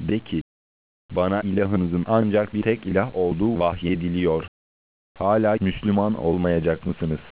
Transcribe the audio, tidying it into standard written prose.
De ki, bana ilahınızın ancak bir tek ilah olduğu vahyediliyor. Hala Müslüman olmayacak mısınız?